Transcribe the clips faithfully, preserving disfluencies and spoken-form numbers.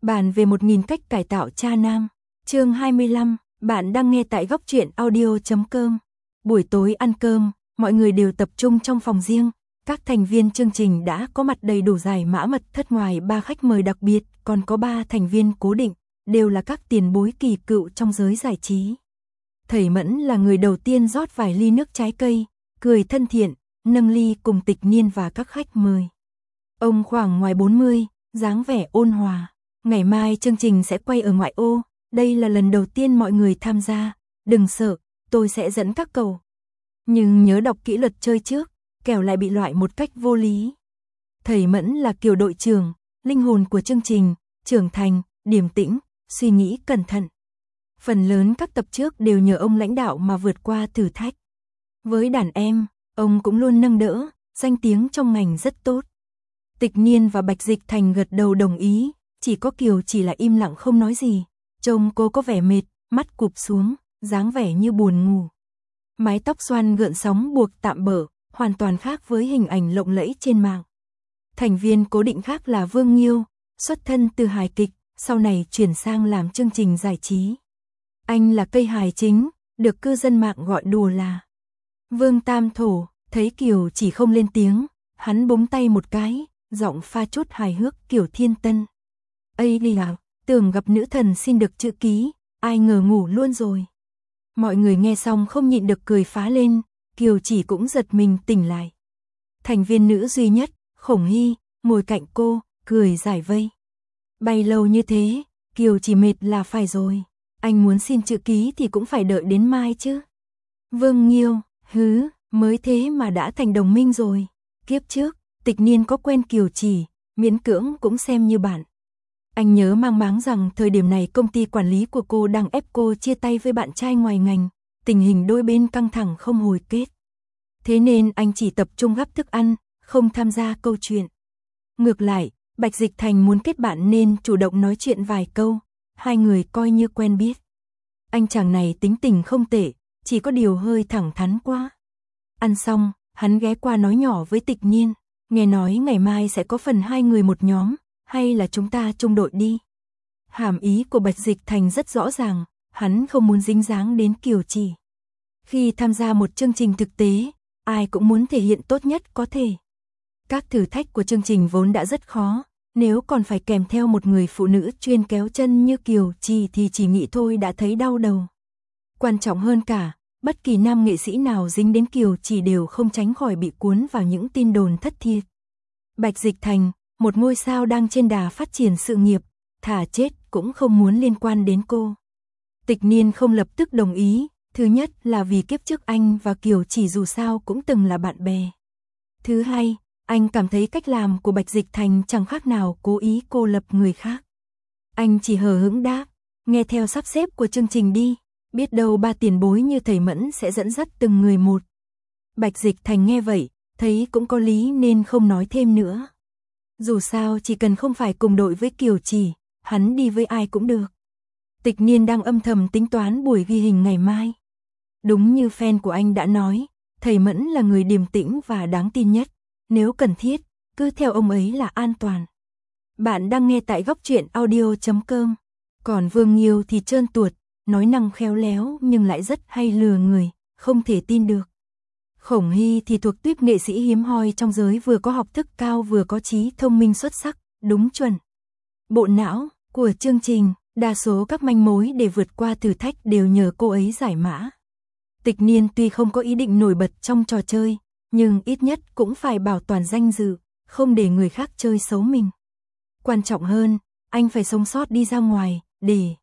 Bàn về một nghìn cách cải tạo cha nam. Chương hai mươi lăm, bạn đang nghe tại góc truyện audio chấm com. Buổi tối ăn cơm, mọi người đều tập trung trong phòng riêng. Các thành viên chương trình đã có mặt đầy đủ giải mã mật thất, ngoài ba khách mời đặc biệt, còn có ba thành viên cố định, đều là các tiền bối kỳ cựu trong giới giải trí. Thầy Mẫn là người đầu tiên rót vài ly nước trái cây, cười thân thiện, nâng ly cùng Tịch Niên và các khách mời. Ông khoảng ngoài bốn mươi, dáng vẻ ôn hòa. Ngày mai chương trình sẽ quay ở ngoại ô, đây là lần đầu tiên mọi người tham gia, đừng sợ, tôi sẽ dẫn các cậu. Nhưng nhớ đọc kỹ luật chơi trước, kẻo lại bị loại một cách vô lý. Thầy Mẫn là kiểu đội trưởng, linh hồn của chương trình, trưởng thành, điềm tĩnh, suy nghĩ cẩn thận. Phần lớn các tập trước đều nhờ ông lãnh đạo mà vượt qua thử thách. Với đàn em, ông cũng luôn nâng đỡ, danh tiếng trong ngành rất tốt. Tịch Niên và Bạch Dịch Thành gật đầu đồng ý, chỉ có Kiều chỉ là im lặng không nói gì. Trông cô có vẻ mệt, mắt cụp xuống, dáng vẻ như buồn ngủ. Mái tóc xoăn gợn sóng buộc tạm bỡ, hoàn toàn khác với hình ảnh lộng lẫy trên mạng. Thành viên cố định khác là Vương Nghiêu, xuất thân từ hài kịch, sau này chuyển sang làm chương trình giải trí. Anh là cây hài chính, được cư dân mạng gọi đùa là Vương Tam Thổ. Thấy Kiều chỉ không lên tiếng, hắn búng tay một cái, giọng pha chút hài hước kiểu thiên tân. Ây đi à, tưởng gặp nữ thần xin được chữ ký, ai ngờ ngủ luôn rồi. Mọi người nghe xong không nhịn được cười phá lên, Kiều chỉ cũng giật mình tỉnh lại. Thành viên nữ duy nhất, Khổng Hy, ngồi cạnh cô, cười giải vây. Bay lâu như thế, Kiều chỉ mệt là phải rồi, anh muốn xin chữ ký thì cũng phải đợi đến mai chứ. Vương Nghiêu, hứ, mới thế mà đã thành đồng minh rồi. Kiếp trước, Tịch Niên có quen Kiều chỉ, miễn cưỡng cũng xem như bạn. Anh nhớ mang máng rằng thời điểm này công ty quản lý của cô đang ép cô chia tay với bạn trai ngoài ngành, tình hình đôi bên căng thẳng không hồi kết. Thế nên anh chỉ tập trung gắp thức ăn, không tham gia câu chuyện. Ngược lại, Bạch Dịch Thành muốn kết bạn nên chủ động nói chuyện vài câu, hai người coi như quen biết. Anh chàng này tính tình không tệ, chỉ có điều hơi thẳng thắn quá. Ăn xong, hắn ghé qua nói nhỏ với Tịch Niên, nghe nói ngày mai sẽ có phần hai người một nhóm, hay là chúng ta chung đội đi. Hàm ý của Bạch Dịch Thành rất rõ ràng, hắn không muốn dính dáng đến Kiều chỉ. Khi tham gia một chương trình thực tế, ai cũng muốn thể hiện tốt nhất có thể. Các thử thách của chương trình vốn đã rất khó, nếu còn phải kèm theo một người phụ nữ chuyên kéo chân như Kiều chỉ thì chỉ nghĩ thôi đã thấy đau đầu. Quan trọng hơn cả, bất kỳ nam nghệ sĩ nào dính đến Kiều chỉ đều không tránh khỏi bị cuốn vào những tin đồn thất thiệt. Bạch Dịch Thành, một ngôi sao đang trên đà phát triển sự nghiệp, thà chết cũng không muốn liên quan đến cô. Tịch Niên không lập tức đồng ý, thứ nhất là vì kiếp trước anh và Kiều chỉ dù sao cũng từng là bạn bè. Thứ hai, anh cảm thấy cách làm của Bạch Dịch Thành chẳng khác nào cố ý cô lập người khác. Anh chỉ hờ hững đáp, nghe theo sắp xếp của chương trình đi, biết đâu ba tiền bối như thầy Mẫn sẽ dẫn dắt từng người một. Bạch Dịch Thành nghe vậy, thấy cũng có lý nên không nói thêm nữa. Dù sao chỉ cần không phải cùng đội với Kiều chỉ, hắn đi với ai cũng được. Tịch Niên đang âm thầm tính toán buổi ghi hình ngày mai. Đúng như fan của anh đã nói, thầy Mẫn là người điềm tĩnh và đáng tin nhất. Nếu cần thiết, cứ theo ông ấy là an toàn. Bạn đang nghe tại góc truyện audio chấm com. Còn Vương Nghiêu thì trơn tuột, nói năng khéo léo nhưng lại rất hay lừa người, không thể tin được. Khổng Hy thì thuộc tuýp nghệ sĩ hiếm hoi trong giới, vừa có học thức cao vừa có trí thông minh xuất sắc, đúng chuẩn. Bộ não của chương trình, đa số các manh mối để vượt qua thử thách đều nhờ cô ấy giải mã. Tịch Niên tuy không có ý định nổi bật trong trò chơi, nhưng ít nhất cũng phải bảo toàn danh dự, không để người khác chơi xấu mình. Quan trọng hơn, anh phải sống sót đi ra ngoài, để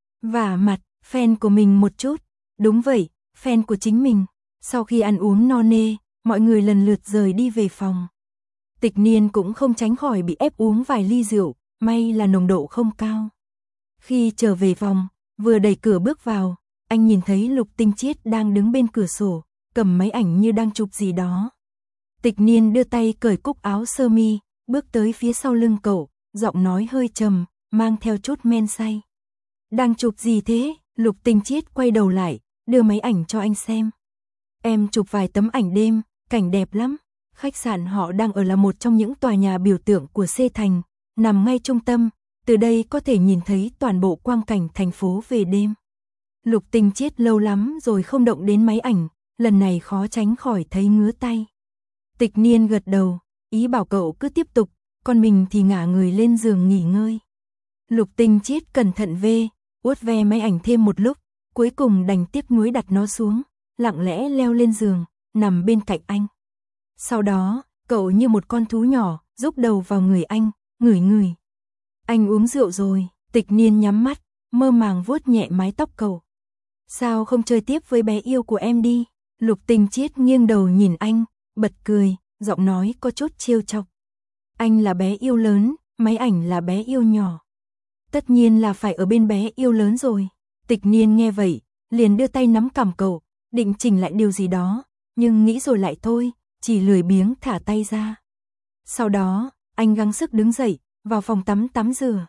vả mặt fan của mình một chút. Đúng vậy, fan của chính mình. Sau khi ăn uống no nê, mọi người lần lượt rời đi về phòng. Tịch Niên cũng không tránh khỏi bị ép uống vài ly rượu, may là nồng độ không cao. Khi trở về phòng, vừa đẩy cửa bước vào, anh nhìn thấy Lục Tinh Chiết đang đứng bên cửa sổ, cầm máy ảnh như đang chụp gì đó. Tịch Niên đưa tay cởi cúc áo sơ mi, bước tới phía sau lưng cậu, giọng nói hơi trầm, mang theo chút men say. Đang chụp gì thế? Lục Tinh Chiết quay đầu lại, đưa máy ảnh cho anh xem. Em chụp vài tấm ảnh đêm, cảnh đẹp lắm. Khách sạn họ đang ở là một trong những tòa nhà biểu tượng của C Thành, nằm ngay trung tâm, từ đây có thể nhìn thấy toàn bộ quang cảnh thành phố về đêm. Lục Tinh Chiết lâu lắm rồi không động đến máy ảnh, lần này khó tránh khỏi thấy ngứa tay. Tịch Niên gật đầu, ý bảo cậu cứ tiếp tục, còn mình thì ngả người lên giường nghỉ ngơi. Lục Tinh Chiết cẩn thận vê, uốt ve máy ảnh thêm một lúc, cuối cùng đành tiếc nuối đặt nó xuống, lặng lẽ leo lên giường, nằm bên cạnh anh. Sau đó, cậu như một con thú nhỏ, rúc đầu vào người anh, ngửi ngửi. Anh uống rượu rồi, Tịch Niên nhắm mắt, mơ màng vuốt nhẹ mái tóc cậu. Sao không chơi tiếp với bé yêu của em đi? Lục Tinh Chiết nghiêng đầu nhìn anh, bật cười, giọng nói có chút trêu chọc. Anh là bé yêu lớn, máy ảnh là bé yêu nhỏ. Tất nhiên là phải ở bên bé yêu lớn rồi. Tịch Niên nghe vậy, liền đưa tay nắm cằm cậu, định chỉnh lại điều gì đó, nhưng nghĩ rồi lại thôi, chỉ lười biếng thả tay ra. Sau đó, anh gắng sức đứng dậy, vào phòng tắm tắm rửa.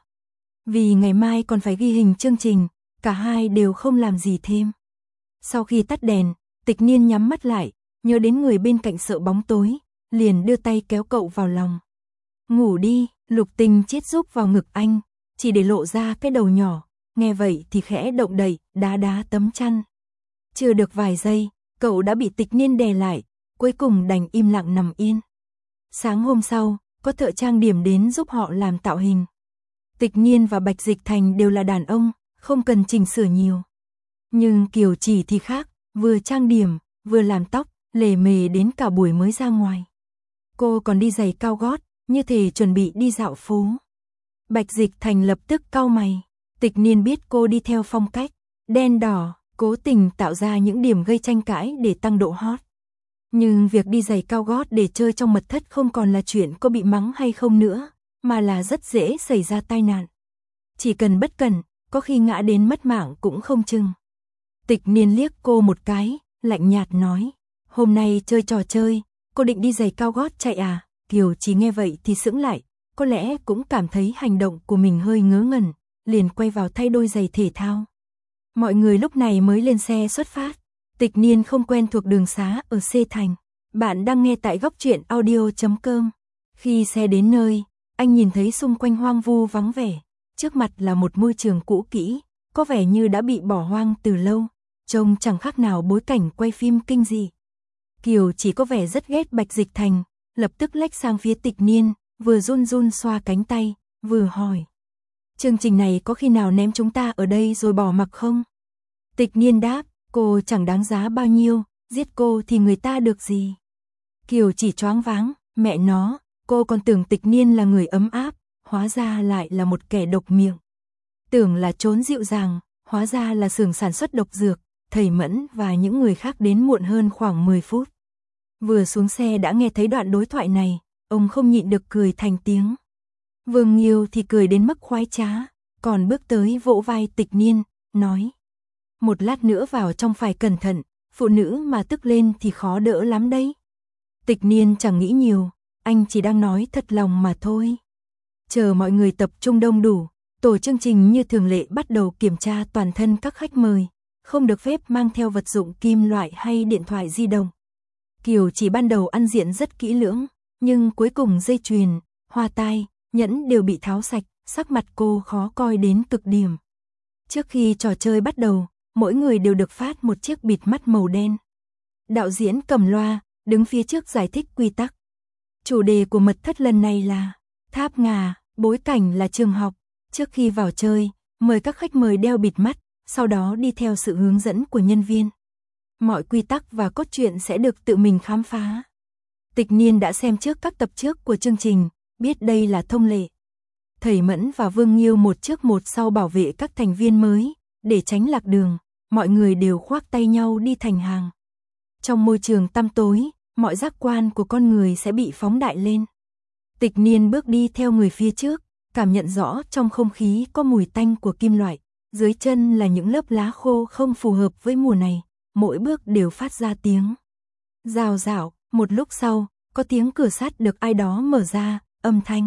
Vì ngày mai còn phải ghi hình chương trình, cả hai đều không làm gì thêm. Sau khi tắt đèn, Tịch Niên nhắm mắt lại, nhớ đến người bên cạnh sợ bóng tối, liền đưa tay kéo cậu vào lòng. Ngủ đi, Lục Tinh Chiết rúc vào ngực anh, chỉ để lộ ra cái đầu nhỏ, nghe vậy thì khẽ động đậy, đá đá tấm chăn. Chưa được vài giây, cậu đã bị Tịch Niên đè lại, cuối cùng đành im lặng nằm yên. Sáng hôm sau, có thợ trang điểm đến giúp họ làm tạo hình. Tịch Niên và Bạch Dịch Thành đều là đàn ông, không cần chỉnh sửa nhiều. Nhưng Kiều Chỉ thì khác, vừa trang điểm, vừa làm tóc, lề mề đến cả buổi mới ra ngoài. Cô còn đi giày cao gót, như thể chuẩn bị đi dạo phố. Bạch Dịch Thành lập tức cau mày. Tịch Niên biết cô đi theo phong cách đen đỏ, cố tình tạo ra những điểm gây tranh cãi để tăng độ hot. Nhưng việc đi giày cao gót để chơi trong mật thất không còn là chuyện có bị mắng hay không nữa, mà là rất dễ xảy ra tai nạn. Chỉ cần bất cẩn, có khi ngã đến mất mạng cũng không chừng. Tịch Niên liếc cô một cái, lạnh nhạt nói, hôm nay chơi trò chơi, cô định đi giày cao gót chạy à? Kiều Chỉ nghe vậy thì sững lại, có lẽ cũng cảm thấy hành động của mình hơi ngớ ngẩn, liền quay vào thay đôi giày thể thao. Mọi người lúc này mới lên xe xuất phát. Tịch Niên không quen thuộc đường xá ở C Thành. Bạn đang nghe tại góc truyện audio chấm com. Khi xe đến nơi, anh nhìn thấy xung quanh hoang vu vắng vẻ. Trước mặt là một môi trường cũ kỹ, có vẻ như đã bị bỏ hoang từ lâu, trông chẳng khác nào bối cảnh quay phim kinh dị. Kiều Chỉ có vẻ rất ghét Bạch Dịch Thành, lập tức lách sang phía Tịch Niên, vừa run run xoa cánh tay, vừa hỏi. Chương trình này có khi nào ném chúng ta ở đây rồi bỏ mặc không? Tịch Niên đáp, cô chẳng đáng giá bao nhiêu, giết cô thì người ta được gì? Kiều Chỉ choáng váng, mẹ nó, cô còn tưởng Tịch Niên là người ấm áp, hóa ra lại là một kẻ độc miệng. Tưởng là trốn dịu dàng, hóa ra là xưởng sản xuất độc dược, thầy Mẫn và những người khác đến muộn hơn khoảng mười phút. Vừa xuống xe đã nghe thấy đoạn đối thoại này, ông không nhịn được cười thành tiếng. Vương Nghiêu thì cười đến mức khoái trá, còn bước tới vỗ vai Tịch Niên, nói. Một lát nữa vào trong phải cẩn thận, phụ nữ mà tức lên thì khó đỡ lắm đấy. Tịch Niên chẳng nghĩ nhiều, anh chỉ đang nói thật lòng mà thôi. Chờ mọi người tập trung đông đủ, tổ chương trình như thường lệ bắt đầu kiểm tra toàn thân các khách mời, không được phép mang theo vật dụng kim loại hay điện thoại di động. Kiều Chỉ ban đầu ăn diện rất kỹ lưỡng, nhưng cuối cùng dây chuyền, hoa tai, nhẫn đều bị tháo sạch, sắc mặt cô khó coi đến cực điểm. Trước khi trò chơi bắt đầu, mỗi người đều được phát một chiếc bịt mắt màu đen. Đạo diễn cầm loa, đứng phía trước giải thích quy tắc. Chủ đề của mật thất lần này là tháp ngà, bối cảnh là trường học. Trước khi vào chơi, mời các khách mời đeo bịt mắt, sau đó đi theo sự hướng dẫn của nhân viên. Mọi quy tắc và cốt truyện sẽ được tự mình khám phá. Tịch Niên đã xem trước các tập trước của chương trình, biết đây là thông lệ. Thầy Mẫn và Vương Nghiêu một trước một sau bảo vệ các thành viên mới, để tránh lạc đường, mọi người đều khoác tay nhau đi thành hàng. Trong môi trường tăm tối, mọi giác quan của con người sẽ bị phóng đại lên. Tịch Niên bước đi theo người phía trước, cảm nhận rõ trong không khí có mùi tanh của kim loại, dưới chân là những lớp lá khô không phù hợp với mùa này, mỗi bước đều phát ra tiếng rào rào. Một lúc sau, có tiếng cửa sắt được ai đó mở ra, âm thanh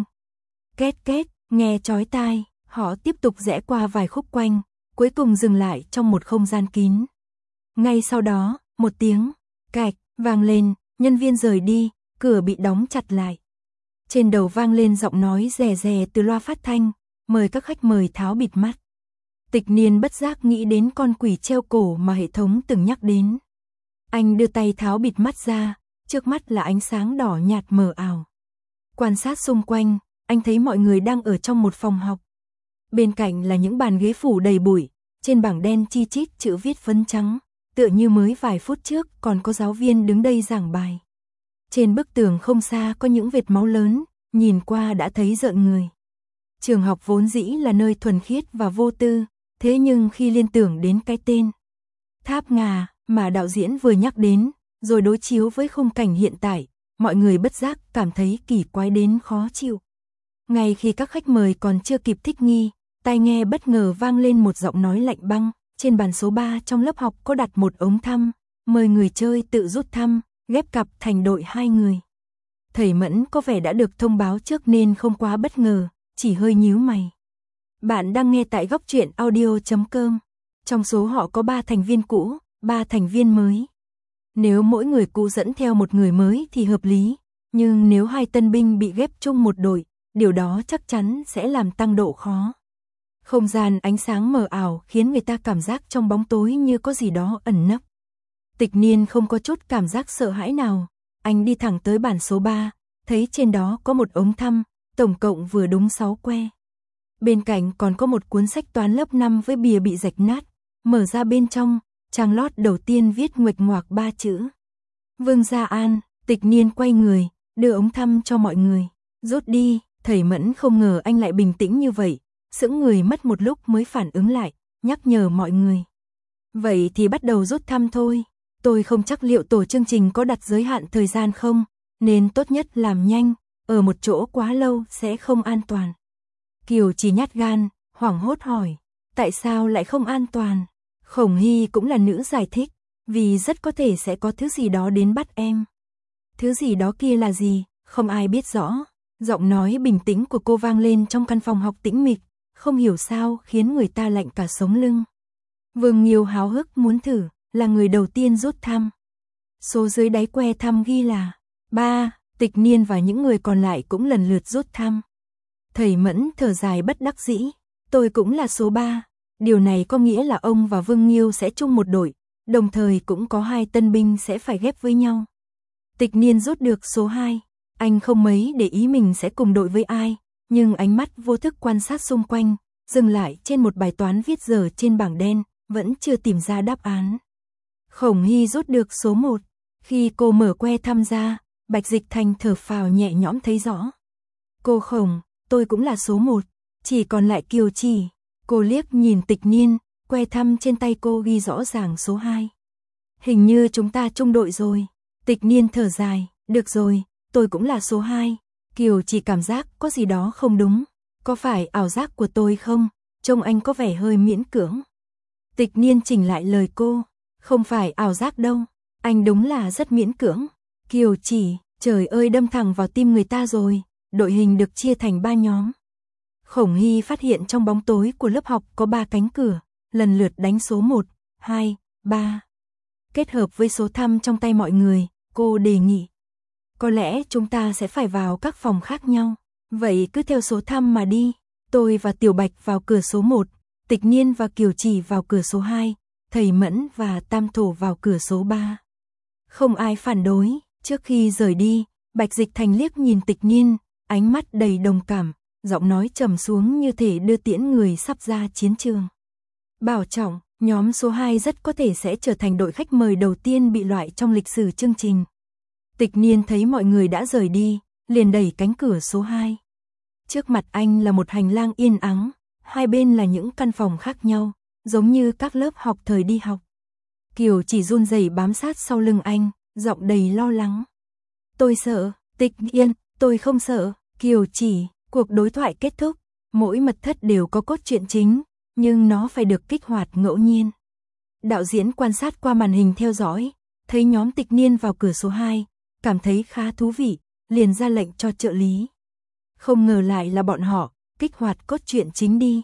két két, nghe chói tai. Họ tiếp tục rẽ qua vài khúc quanh, cuối cùng dừng lại trong một không gian kín. Ngay sau đó, một tiếng cạch vang lên, nhân viên rời đi, cửa bị đóng chặt lại. Trên đầu vang lên giọng nói rè rè từ loa phát thanh, mời các khách mời tháo bịt mắt. Tịch Niên bất giác nghĩ đến con quỷ treo cổ mà hệ thống từng nhắc đến. Anh đưa tay tháo bịt mắt ra, trước mắt là ánh sáng đỏ nhạt mờ ảo. Quan sát xung quanh, anh thấy mọi người đang ở trong một phòng học. Bên cạnh là những bàn ghế phủ đầy bụi, trên bảng đen chi chít chữ viết phấn trắng, tựa như mới vài phút trước còn có giáo viên đứng đây giảng bài. Trên bức tường không xa có những vệt máu lớn, nhìn qua đã thấy rợn người. Trường học vốn dĩ là nơi thuần khiết và vô tư, thế nhưng khi liên tưởng đến cái tên Tháp Ngà mà đạo diễn vừa nhắc đến, rồi đối chiếu với khung cảnh hiện tại, mọi người bất giác cảm thấy kỳ quái đến khó chịu. Ngay khi các khách mời còn chưa kịp thích nghi, tai nghe bất ngờ vang lên một giọng nói lạnh băng, trên bàn số ba trong lớp học có đặt một ống thăm, mời người chơi tự rút thăm, ghép cặp thành đội hai người. Thầy Mẫn có vẻ đã được thông báo trước nên không quá bất ngờ, chỉ hơi nhíu mày. Bạn đang nghe tại góc truyện audio chấm com. Trong số họ có ba thành viên cũ, ba thành viên mới. Nếu mỗi người cũ dẫn theo một người mới thì hợp lý, nhưng nếu hai tân binh bị ghép chung một đội, điều đó chắc chắn sẽ làm tăng độ khó. Không gian ánh sáng mờ ảo khiến người ta cảm giác trong bóng tối như có gì đó ẩn nấp. Tịch Niên không có chút cảm giác sợ hãi nào, anh đi thẳng tới bàn số ba, thấy trên đó có một ống thăm, tổng cộng vừa đúng sáu que. Bên cạnh còn có một cuốn sách toán lớp năm với bìa bị rạch nát, mở ra bên trong, trang lót đầu tiên viết nguệch ngoạc ba chữ. Vương Gia An. Tịch Niên quay người, đưa ống thăm cho mọi người. Rút đi. Thầy Mẫn không ngờ anh lại bình tĩnh như vậy, sững người mất một lúc mới phản ứng lại, nhắc nhở mọi người. Vậy thì bắt đầu rút thăm thôi. Tôi không chắc liệu tổ chương trình có đặt giới hạn thời gian không, nên tốt nhất làm nhanh, ở một chỗ quá lâu sẽ không an toàn. Kiều Chỉ nhát gan, hoảng hốt hỏi, tại sao lại không an toàn? Khổng Hy cũng là nữ giải thích, vì rất có thể sẽ có thứ gì đó đến bắt em. Thứ gì đó kia là gì, không ai biết rõ. Giọng nói bình tĩnh của cô vang lên trong căn phòng học tĩnh mịch, không hiểu sao khiến người ta lạnh cả sống lưng. Vương Nghiêu háo hức muốn thử, là người đầu tiên rút thăm. Số dưới đáy que thăm ghi là ba, Tịch Niên và những người còn lại cũng lần lượt rút thăm. Thầy Mẫn thở dài bất đắc dĩ, tôi cũng là số ba. Điều này có nghĩa là ông và Vương Nghiêu sẽ chung một đội, đồng thời cũng có hai tân binh sẽ phải ghép với nhau. Tịch Niên rút được số hai, anh không mấy để ý mình sẽ cùng đội với ai, nhưng ánh mắt vô thức quan sát xung quanh, dừng lại trên một bài toán viết dở trên bảng đen, vẫn chưa tìm ra đáp án. Khổng Hy rút được số một, khi cô mở que thăm ra, Bạch Dịch Thành thở phào nhẹ nhõm thấy rõ. Cô Khổng, tôi cũng là số một, chỉ còn lại Kiều Chỉ. Cô liếc nhìn Tịch Niên, que thăm trên tay cô ghi rõ ràng số hai. Hình như chúng ta chung đội rồi. Tịch Niên thở dài, được rồi, tôi cũng là số hai. Kiều Chỉ cảm giác có gì đó không đúng. Có phải ảo giác của tôi không? Trông anh có vẻ hơi miễn cưỡng. Tịch Niên chỉnh lại lời cô. Không phải ảo giác đâu, anh đúng là rất miễn cưỡng. Kiều Chỉ, trời ơi đâm thẳng vào tim người ta rồi. Đội hình được chia thành ba nhóm. Khổng Hy phát hiện trong bóng tối của lớp học có ba cánh cửa, lần lượt đánh số một, hai, ba. Kết hợp với số thăm trong tay mọi người, cô đề nghị. Có lẽ chúng ta sẽ phải vào các phòng khác nhau. Vậy cứ theo số thăm mà đi. Tôi và Tiểu Bạch vào cửa số một, Tịch Niên và Kiều Chỉ vào cửa số hai, thầy Mẫn và Tam Thổ vào cửa số ba. Không ai phản đối, trước khi rời đi, Bạch Dịch Thành liếc nhìn Tịch Niên, ánh mắt đầy đồng cảm, giọng nói trầm xuống như thể đưa tiễn người sắp ra chiến trường. Bảo trọng, nhóm số hai rất có thể sẽ trở thành đội khách mời đầu tiên bị loại trong lịch sử chương trình. Tịch Niên thấy mọi người đã rời đi, liền đẩy cánh cửa số hai. Trước mặt anh là một hành lang yên ắng, hai bên là những căn phòng khác nhau, giống như các lớp học thời đi học. Kiều Chỉ run rẩy bám sát sau lưng anh, giọng đầy lo lắng. Tôi sợ. Tịch Niên, tôi không sợ. Kiều Chỉ, cuộc đối thoại kết thúc, mỗi mật thất đều có cốt truyện chính, nhưng nó phải được kích hoạt ngẫu nhiên. Đạo diễn quan sát qua màn hình theo dõi, thấy nhóm Tịch Niên vào cửa số hai, cảm thấy khá thú vị, liền ra lệnh cho trợ lý. Không ngờ lại là bọn họ, kích hoạt cốt truyện chính đi.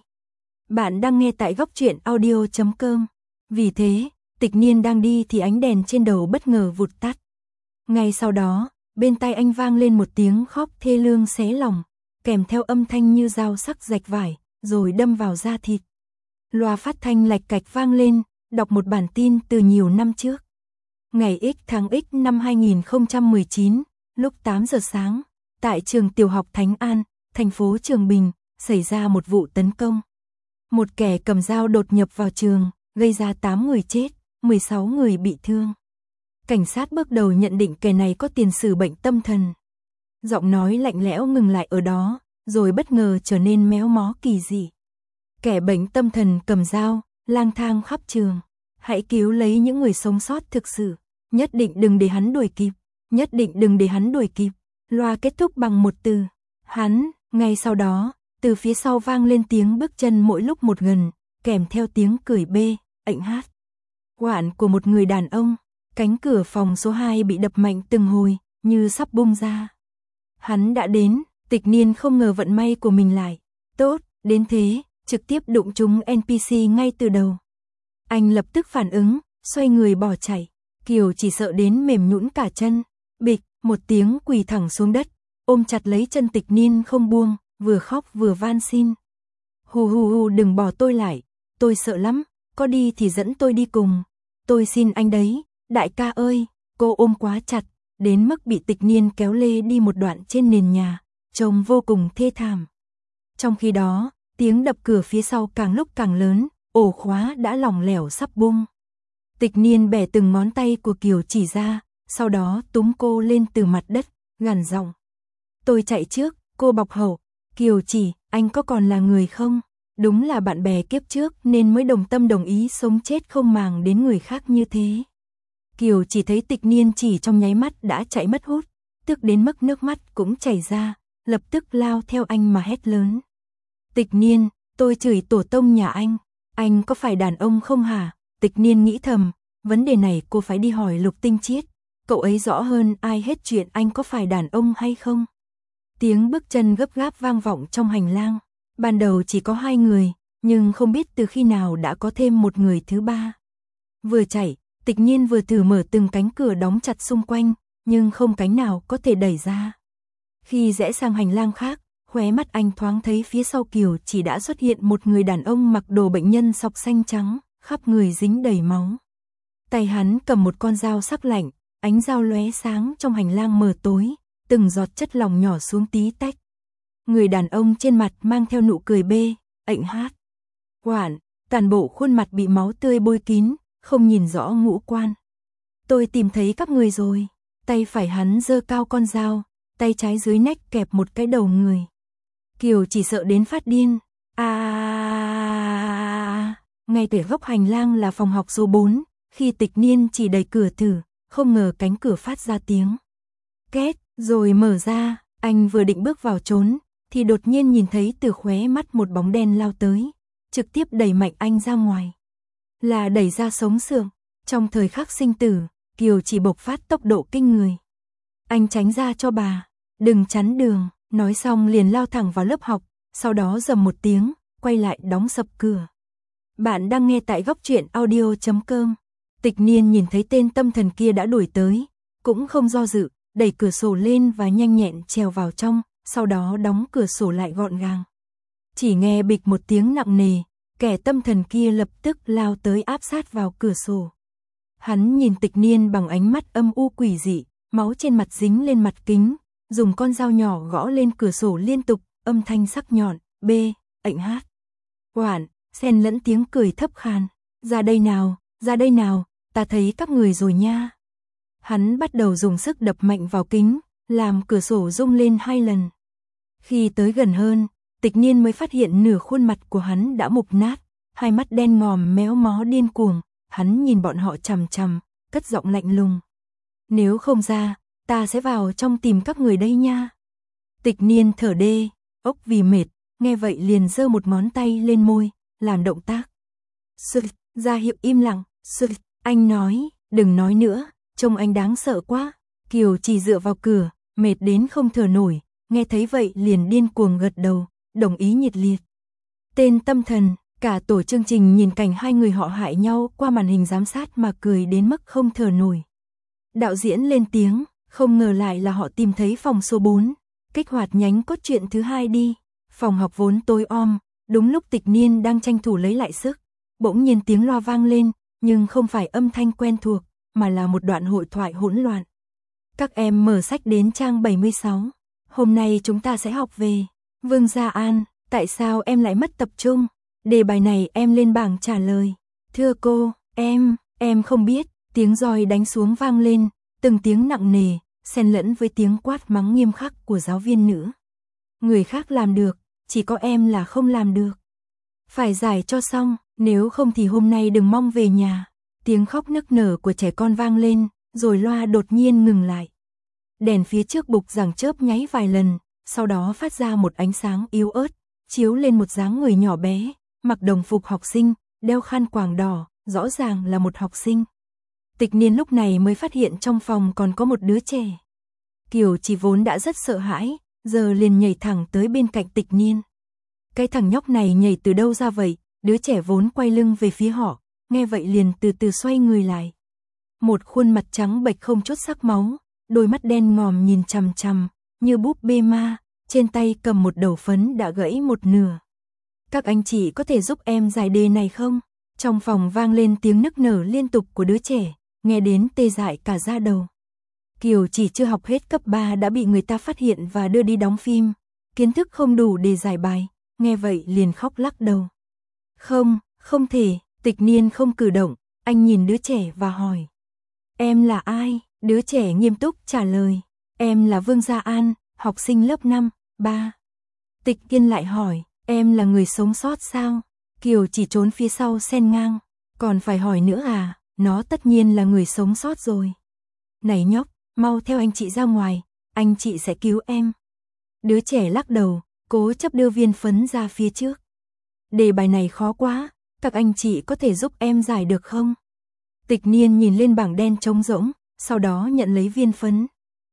Bạn đang nghe tại góc truyện audio chấm com. Vì thế, Tịch Niên đang đi thì ánh đèn trên đầu bất ngờ vụt tắt. Ngay sau đó, bên tai anh vang lên một tiếng khóc thê lương xé lòng, kèm theo âm thanh như dao sắc rạch vải, rồi đâm vào da thịt. Loa phát thanh lạch cạch vang lên, đọc một bản tin từ nhiều năm trước. Ngày X tháng X năm hai nghìn không trăm mười chín, lúc tám giờ sáng, tại trường tiểu học Thánh An, thành phố Trường Bình, xảy ra một vụ tấn công. Một kẻ cầm dao đột nhập vào trường, gây ra tám người chết, mười sáu người bị thương. Cảnh sát bước đầu nhận định kẻ này có tiền sử bệnh tâm thần. Giọng nói lạnh lẽo ngừng lại ở đó, rồi bất ngờ trở nên méo mó kỳ dị. Kẻ bệnh tâm thần cầm dao, lang thang khắp trường. Hãy cứu lấy những người sống sót thực sự. Nhất định đừng để hắn đuổi kịp. Nhất định đừng để hắn đuổi kịp. Loa kết thúc bằng một từ. Hắn. Ngay sau đó, từ phía sau vang lên tiếng bước chân mỗi lúc một gần, kèm theo tiếng cười bê, ệnh hát. Quạn của một người đàn ông. Cánh cửa phòng số hai bị đập mạnh từng hồi, như sắp bung ra. Hắn đã đến. Tịch Niên không ngờ vận may của mình lại tốt đến thế, trực tiếp đụng trúng en pê xê ngay từ đầu. Anh lập tức phản ứng, xoay người bỏ chạy. Kiều chỉ sợ đến mềm nhũn cả chân. Bịch, một tiếng quỳ thẳng xuống đất, ôm chặt lấy chân Tịch Niên không buông, vừa khóc vừa van xin. Hù hù hù, đừng bỏ tôi lại, tôi sợ lắm, có đi thì dẫn tôi đi cùng. Tôi xin anh đấy, đại ca ơi. Cô ôm quá chặt, đến mức bị Tịch Niên kéo lê đi một đoạn trên nền nhà, trông vô cùng thê thảm. Trong khi đó, tiếng đập cửa phía sau càng lúc càng lớn, ổ khóa đã lỏng lẻo sắp bung. Tịch Niên bẻ từng ngón tay của Kiều chỉ ra, sau đó túm cô lên từ mặt đất, gằn giọng. Tôi chạy trước, cô bọc hậu. Kiều chỉ, anh có còn là người không? Đúng là bạn bè kiếp trước nên mới đồng tâm đồng ý sống chết không màng đến người khác như thế. Kiều chỉ thấy Tịch Niên chỉ trong nháy mắt đã chạy mất hút, tức đến mức nước mắt cũng chảy ra, lập tức lao theo anh mà hét lớn. Tịch Niên, tôi chửi tổ tông nhà anh, anh có phải đàn ông không hả? Tịch Niên nghĩ thầm, vấn đề này cô phải đi hỏi Lục Tinh Chiết, cậu ấy rõ hơn ai hết chuyện anh có phải đàn ông hay không. Tiếng bước chân gấp gáp vang vọng trong hành lang, ban đầu chỉ có hai người, nhưng không biết từ khi nào đã có thêm một người thứ ba. Vừa chạy, Tịch Niên vừa thử mở từng cánh cửa đóng chặt xung quanh, nhưng không cánh nào có thể đẩy ra. Khi rẽ sang hành lang khác, khóe mắt anh thoáng thấy phía sau Kiều chỉ đã xuất hiện một người đàn ông mặc đồ bệnh nhân sọc xanh trắng, khắp người dính đầy máu. Tay hắn cầm một con dao sắc lạnh, ánh dao lóe sáng trong hành lang mờ tối, từng giọt chất lỏng nhỏ xuống tí tách. Người đàn ông trên mặt mang theo nụ cười bê, ệnh hát. Quạn, toàn bộ khuôn mặt bị máu tươi bôi kín, không nhìn rõ ngũ quan. Tôi tìm thấy các người rồi. Tay phải hắn giơ cao con dao, tay trái dưới nách kẹp một cái đầu người. Kiều chỉ sợ đến phát điên. À, ngay từ góc hành lang là phòng học số bốn, khi Tịch Niên chỉ đẩy cửa thử, không ngờ cánh cửa phát ra tiếng két, rồi mở ra. Anh vừa định bước vào trốn, thì đột nhiên nhìn thấy từ khóe mắt một bóng đen lao tới, trực tiếp đẩy mạnh anh ra ngoài. Là đẩy ra sống sượng. Trong thời khắc sinh tử, Kiều chỉ bộc phát tốc độ kinh người. Anh tránh ra cho bà, đừng chắn đường, nói xong liền lao thẳng vào lớp học, sau đó rầm một tiếng, quay lại đóng sập cửa. Bạn đang nghe tại góc truyện audio chấm com. Tịch Niên nhìn thấy tên tâm thần kia đã đuổi tới, cũng không do dự, đẩy cửa sổ lên và nhanh nhẹn trèo vào trong, sau đó đóng cửa sổ lại gọn gàng. Chỉ nghe bịch một tiếng nặng nề, kẻ tâm thần kia lập tức lao tới áp sát vào cửa sổ. Hắn nhìn Tịch Niên bằng ánh mắt âm u quỷ dị, máu trên mặt dính lên mặt kính, dùng con dao nhỏ gõ lên cửa sổ liên tục, âm thanh sắc nhọn, bê, ệnh hát. Quạn, xen lẫn tiếng cười thấp khàn. Ra đây nào, ra đây nào, ta thấy các người rồi nha. Hắn bắt đầu dùng sức đập mạnh vào kính, làm cửa sổ rung lên hai lần. Khi tới gần hơn, Tịch Niên mới phát hiện nửa khuôn mặt của hắn đã mục nát, hai mắt đen ngòm méo mó điên cuồng. Hắn nhìn bọn họ chằm chằm, cất giọng lạnh lùng. Nếu không ra, ta sẽ vào trong tìm các người đây nha. Tịch Niên thở đê, ốc vì mệt, nghe vậy liền giơ một ngón tay lên môi, làm động tác. Sực, ra hiệu im lặng, sực, anh nói, đừng nói nữa, trông anh đáng sợ quá. Kiều chỉ dựa vào cửa, mệt đến không thở nổi, nghe thấy vậy liền điên cuồng gật đầu, đồng ý nhiệt liệt. Tên tâm thần. Cả tổ chương trình nhìn cảnh hai người họ hại nhau qua màn hình giám sát mà cười đến mức không thở nổi. Đạo diễn lên tiếng, không ngờ lại là họ tìm thấy phòng số bốn, kích hoạt nhánh cốt truyện thứ hai đi. Phòng học vốn tối om, Đúng lúc Tịch Niên đang tranh thủ lấy lại sức, bỗng nhiên tiếng loa vang lên, nhưng không phải âm thanh quen thuộc, mà là một đoạn hội thoại hỗn loạn. Các em mở sách đến trang bảy mươi sáu. Hôm nay chúng ta sẽ học về Vương Gia An, tại sao em lại mất tập trung? Đề bài này em lên bảng trả lời. Thưa cô, em, em không biết. Tiếng roi đánh xuống vang lên, từng tiếng nặng nề, xen lẫn với tiếng quát mắng nghiêm khắc của giáo viên nữ. Người khác làm được, chỉ có em là không làm được. Phải giải cho xong, nếu không thì hôm nay đừng mong về nhà. Tiếng khóc nức nở của trẻ con vang lên, rồi loa đột nhiên ngừng lại. Đèn phía trước bục giảng chớp nháy vài lần, sau đó phát ra một ánh sáng yếu ớt, chiếu lên một dáng người nhỏ bé, mặc đồng phục học sinh, đeo khăn quàng đỏ, rõ ràng là một học sinh. Tịch Niên lúc này mới phát hiện trong phòng còn có một đứa trẻ. Kiều Chỉ vốn đã rất sợ hãi, giờ liền nhảy thẳng tới bên cạnh Tịch Niên. Cái thằng nhóc này nhảy từ đâu ra vậy? Đứa trẻ vốn quay lưng về phía họ, nghe vậy liền từ từ xoay người lại. Một khuôn mặt trắng bệch không chút sắc máu, đôi mắt đen ngòm nhìn chằm chằm, như búp bê ma, trên tay cầm một đầu phấn đã gãy một nửa. Các anh chị có thể giúp em giải đề này không? Trong phòng vang lên tiếng nức nở liên tục của đứa trẻ, nghe đến tê dại cả da đầu. Kiều Chỉ chưa học hết cấp ba đã bị người ta phát hiện và đưa đi đóng phim, kiến thức không đủ để giải bài, nghe vậy liền khóc lắc đầu. Không, không thể. Tịch Niên không cử động, anh nhìn đứa trẻ và hỏi. Em là ai? Đứa trẻ nghiêm túc trả lời. Em là Vương Gia An, học sinh lớp năm, ba. Tịch Niên lại hỏi, em là người sống sót sao? Kiều Chỉ trốn phía sau xen ngang. Còn phải hỏi nữa à, nó tất nhiên là người sống sót rồi. Này nhóc, mau theo anh chị ra ngoài, anh chị sẽ cứu em. Đứa trẻ lắc đầu, cố chấp đưa viên phấn ra phía trước. Đề bài này khó quá, các anh chị có thể giúp em giải được không? Tịch Niên nhìn lên bảng đen trống rỗng, sau đó nhận lấy viên phấn.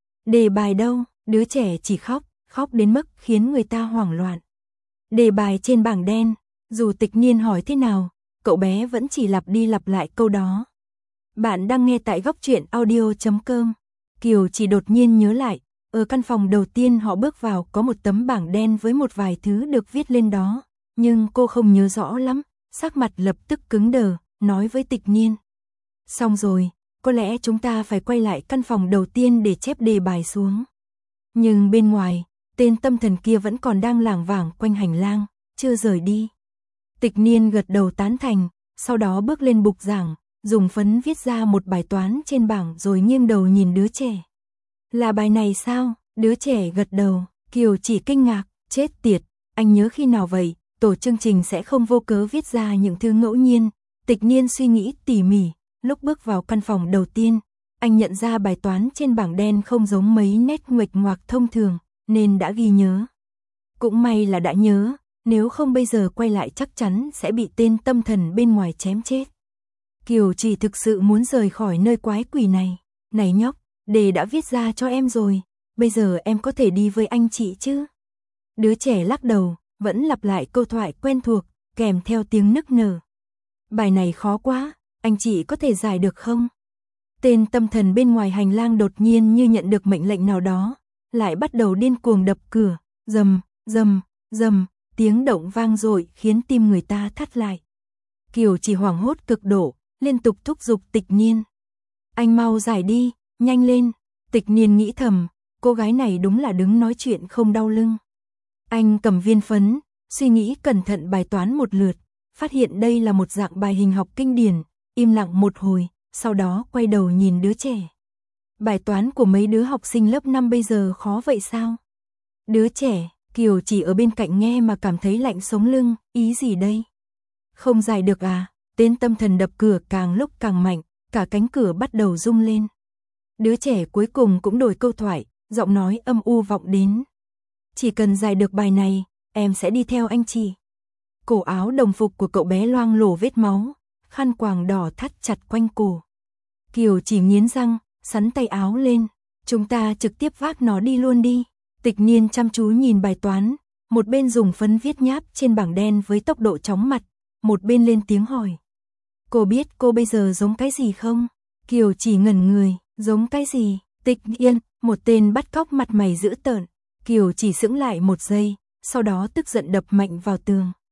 Đề bài đâu? Đứa trẻ chỉ khóc, khóc đến mức khiến người ta hoảng loạn. Đề bài trên bảng đen, dù Tịch Niên hỏi thế nào, cậu bé vẫn chỉ lặp đi lặp lại câu đó. Bạn đang nghe tại góc truyện audio chấm com. Kiều Chỉ đột nhiên nhớ lại, ở căn phòng đầu tiên họ bước vào có một tấm bảng đen với một vài thứ được viết lên đó, nhưng cô không nhớ rõ lắm, sắc mặt lập tức cứng đờ, nói với Tịch Niên. Xong rồi, có lẽ chúng ta phải quay lại căn phòng đầu tiên để chép đề bài xuống. Nhưng bên ngoài, tên tâm thần kia vẫn còn đang lảng vảng quanh hành lang, chưa rời đi. Tịch Niên gật đầu tán thành, sau đó bước lên bục giảng, dùng phấn viết ra một bài toán trên bảng rồi nghiêng đầu nhìn đứa trẻ. Là bài này sao? Đứa trẻ gật đầu. Kiều Chỉ kinh ngạc, chết tiệt, anh nhớ khi nào vậy? Tổ chương trình sẽ không vô cớ viết ra những thứ ngẫu nhiên. Tịch Niên suy nghĩ tỉ mỉ, lúc bước vào căn phòng đầu tiên, anh nhận ra bài toán trên bảng đen không giống mấy nét nguệch ngoạc thông thường, nên đã ghi nhớ. Cũng may là đã nhớ, nếu không bây giờ quay lại chắc chắn sẽ bị tên tâm thần bên ngoài chém chết. Kiều Chỉ thực sự muốn rời khỏi nơi quái quỷ này. Này nhóc, đề đã viết ra cho em rồi, bây giờ em có thể đi với anh chị chứ? Đứa trẻ lắc đầu, vẫn lặp lại câu thoại quen thuộc, kèm theo tiếng nức nở. Bài này khó quá, anh chị có thể giải được không? Tên tâm thần bên ngoài hành lang đột nhiên như nhận được mệnh lệnh nào đó, lại bắt đầu điên cuồng đập cửa, rầm, rầm, rầm, tiếng động vang dội khiến tim người ta thắt lại. Kiều Chỉ hoảng hốt cực độ, liên tục thúc giục Tịch Niên. Anh mau giải đi, nhanh lên. Tịch Niên nghĩ thầm, cô gái này đúng là đứng nói chuyện không đau lưng. Anh cầm viên phấn, suy nghĩ cẩn thận bài toán một lượt, phát hiện đây là một dạng bài hình học kinh điển, im lặng một hồi, sau đó quay đầu nhìn đứa trẻ. Bài toán của mấy đứa học sinh lớp năm bây giờ khó vậy sao? Đứa trẻ, Kiều Chỉ ở bên cạnh nghe mà cảm thấy lạnh sống lưng, ý gì đây? Không giải được à? Tên tâm thần đập cửa càng lúc càng mạnh, cả cánh cửa bắt đầu rung lên. Đứa trẻ cuối cùng cũng đổi câu thoại, giọng nói âm u vọng đến. Chỉ cần giải được bài này, em sẽ đi theo anh chị. Cổ áo đồng phục của cậu bé loang lổ vết máu, khăn quàng đỏ thắt chặt quanh cổ. Kiều Chỉ nghiến răng, sắn tay áo lên. Chúng ta trực tiếp vác nó đi luôn đi. Tịch Niên chăm chú nhìn bài toán, một bên dùng phấn viết nháp trên bảng đen với tốc độ chóng mặt, một bên lên tiếng hỏi. Cô biết cô bây giờ giống cái gì không? Kiều Chỉ ngẩn người, giống cái gì? Tịch Niên, một tên bắt cóc mặt mày dữ tợn. Kiều Chỉ sững lại một giây, sau đó tức giận đập mạnh vào tường.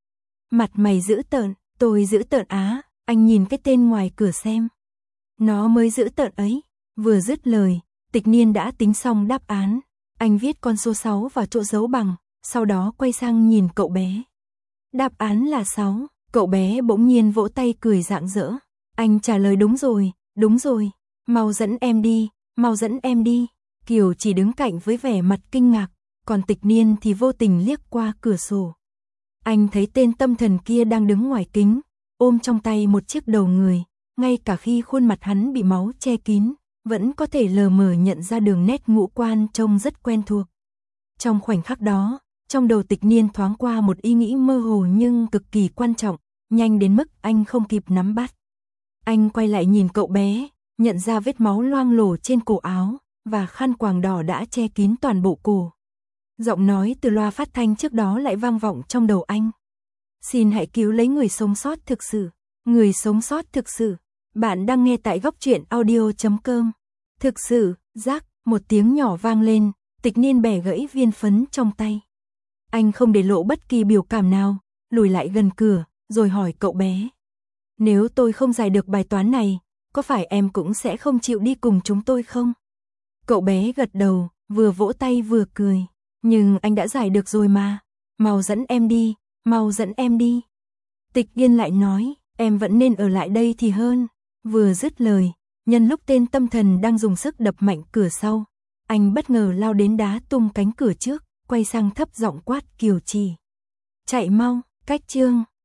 Mặt mày dữ tợn, tôi dữ tợn á, anh nhìn cái tên ngoài cửa xem. Nó mới dữ tợn ấy. Vừa dứt lời, Tịch Niên đã tính xong đáp án. Anh viết con số sáu vào chỗ dấu bằng, sau đó quay sang nhìn cậu bé. Đáp án là sáu, cậu bé bỗng nhiên vỗ tay cười rạng rỡ. Anh trả lời đúng rồi, đúng rồi, mau dẫn em đi, mau dẫn em đi. Kiều chỉ đứng cạnh với vẻ mặt kinh ngạc, còn Tịch Niên thì vô tình liếc qua cửa sổ. Anh thấy tên tâm thần kia đang đứng ngoài kính, ôm trong tay một chiếc đầu người, ngay cả khi khuôn mặt hắn bị máu che kín, vẫn có thể lờ mờ nhận ra đường nét ngũ quan trông rất quen thuộc. Trong khoảnh khắc đó, trong đầu Tịch Niên thoáng qua một ý nghĩ mơ hồ nhưng cực kỳ quan trọng, nhanh đến mức anh không kịp nắm bắt. Anh quay lại nhìn cậu bé, nhận ra vết máu loang lổ trên cổ áo, và khăn quàng đỏ đã che kín toàn bộ cổ. Giọng nói từ loa phát thanh trước đó lại vang vọng trong đầu anh. Xin hãy cứu lấy người sống sót thực sự, người sống sót thực sự. Bạn đang nghe tại góc truyện audio chấm com. Thực sự, rắc, một tiếng nhỏ vang lên, Tịch Niên bẻ gãy viên phấn trong tay. Anh không để lộ bất kỳ biểu cảm nào, lùi lại gần cửa, rồi hỏi cậu bé. Nếu tôi không giải được bài toán này, có phải em cũng sẽ không chịu đi cùng chúng tôi không? Cậu bé gật đầu, vừa vỗ tay vừa cười. Nhưng anh đã giải được rồi mà, mau dẫn em đi, mau dẫn em đi. Tịch Niên lại nói, em vẫn nên ở lại đây thì hơn. Vừa dứt lời, nhân lúc tên tâm thần đang dùng sức đập mạnh cửa sau, anh bất ngờ lao đến đá tung cánh cửa trước, quay sang thấp giọng quát Kiều Trì. Chạy mau, cách chương.